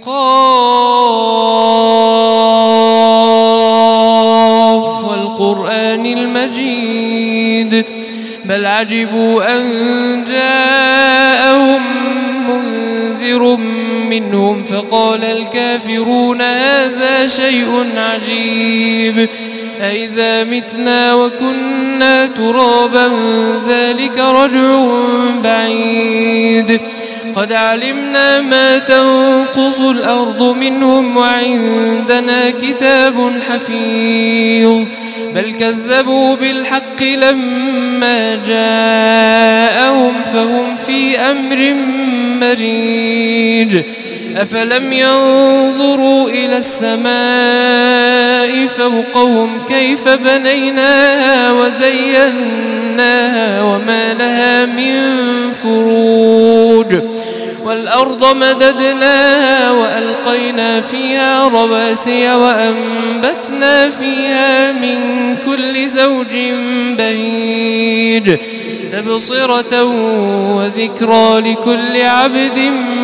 قاف والقرآن المجيد بل عجبوا أن جاءهم منذر منهم فقال الكافرون هذا شيء عجيب أإذا متنا وكنا ترابا ذلك رجع بعيد قد علمنا ما تنقص الأرض منهم وعندنا كتاب حفيظ بل كذبوا بالحق لما جاءهم فهم في أمر مريج أفلم ينظروا إلى السماء فوقهم كيف بنيناها وزيناها وما لها من فروج والأرض مددناها وألقينا فيها رواسي وأنبتنا فيها من كل زوج بهيج تبصرة وذكرى لكل عبد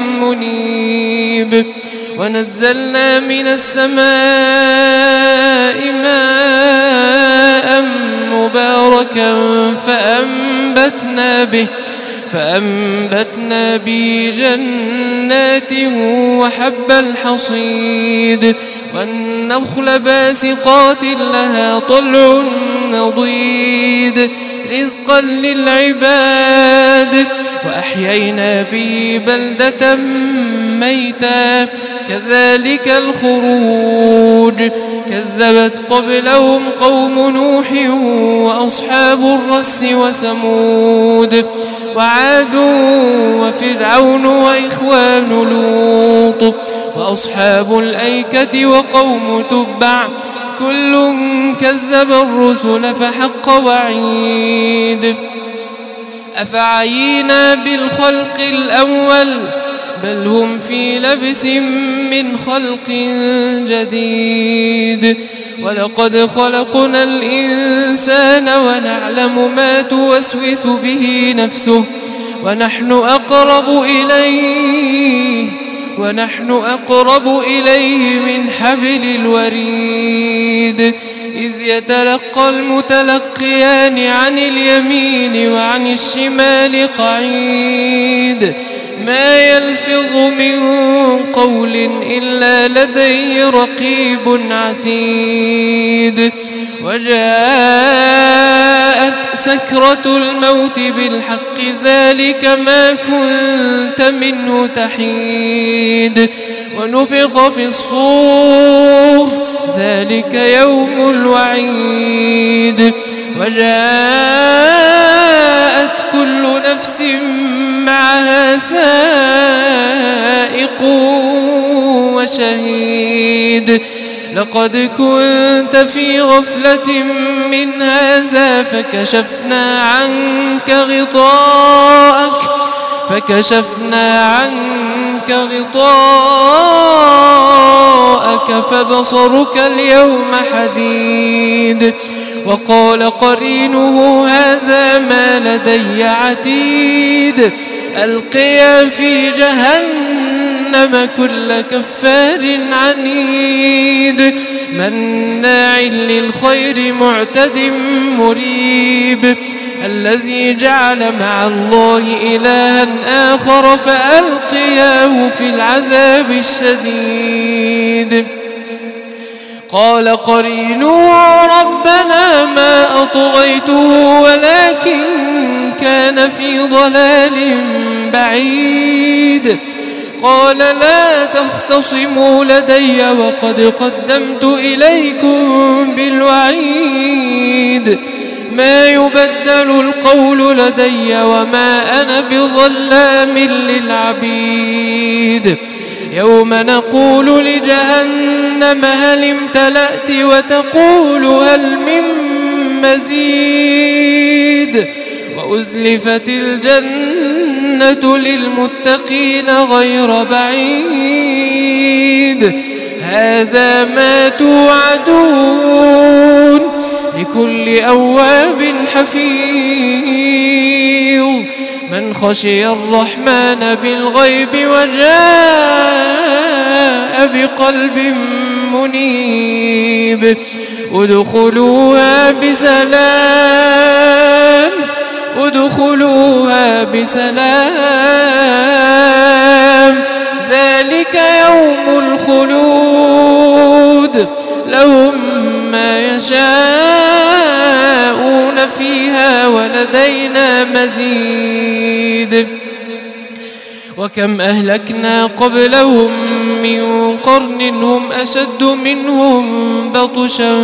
منيب ونزلنا من السماء ماء مباركا فأنبتنا به جنات وحب الحصيد والنخل باسقات لها طلع نضيد رزقا للعباد وأحيينا به بلدة ميتا كذلك الخروج كذبت قبلهم قوم نوح وأصحاب الرس وثمود وعاد وفرعون وإخوان لوط وأصحاب الأيكة وقوم تبع كل كذب الرسل فحق وعيد أفعينا بالخلق الأول بل هم في لبس من خلق جديد ولقد خلقنا الإنسان ونعلم ما توسوس به نفسه ونحن أقرب إليه من حبل الوريد إذ يتلقى المتلقيان عن اليمين وعن الشمال قعيد ما يلفظ من قول إلا لديه رقيب عتيد وجاءت سكرة الموت بالحق ذلك ما كنت منه تحيد ونفخ في الصور ذلك يوم الوعيد وجاءت كل نفس معها سائق وشهيد لقد كنت في غفلة من هذا فكشفنا عنك غطاءك فبصرك اليوم حديد وقال قرينه هذا ما لدي عتيد ألقيا في جهنم كل كفار عنيد مناع للخير معتد مريب الذي جعل مع الله إلها آخر فألقياه في العذاب الشديد قال قرينه ربنا ما أطغيته ولكن كان في ضلال بعيد قال لا تختصموا لدي وقد قدمت إليكم بالوعيد ما يبدل القول لدي وما أنا بظلام للعبيد يوم نقول لجهنم هل امتلأت وتقول هل من مزيد وأزلفت الجنة للمتقين غير بعيد هذا ما توعدون لكل أواب حفيظ من خشي الرحمن بالغيب وجاء بقلب منيب ادخلوها بسلام ادخلوها بسلام ذلك يوم الخلود لهم ما يشاءون فيها ولدينا مزيد وكم أهلكنا قبلهم من قرن هم أشد منهم بطشا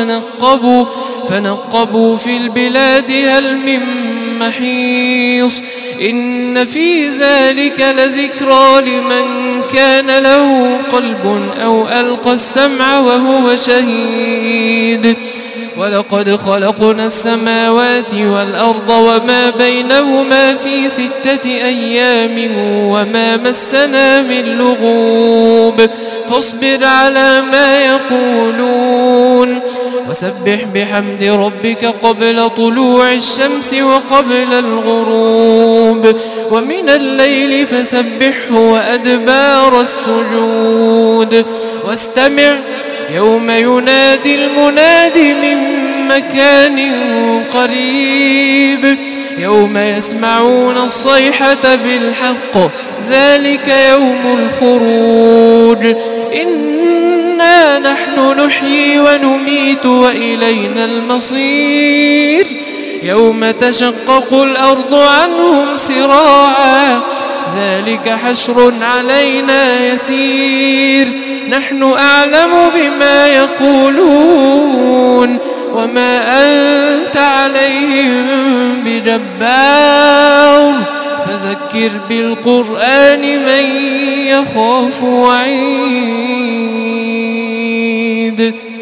فنقبوا في البلاد هل من محيص إن في ذلك لذكرى لمن كان له قلب أو ألقى السمع وهو شهيد ولقد خلقنا السماوات والأرض وما بينهما في 6 أيام وما مسنا من لغوب فاصبر على ما يقولون وسبح بحمد ربك قبل طلوع الشمس وقبل الغروب ومن الليل فسبحه وأدبار السجود واستمع يوم ينادي المناد من مكان قريب يوم يسمعون الصيحة بالحق ذلك يوم الخروج إنا نحن نحيي ونميت وإلينا المصير يوم تشقق الأرض عنهم سراعا ذلك حشر علينا يسير نحن أعلم بما يقولون وما أنت عليهم بجبار فذكر بالقرآن من يخاف وعيد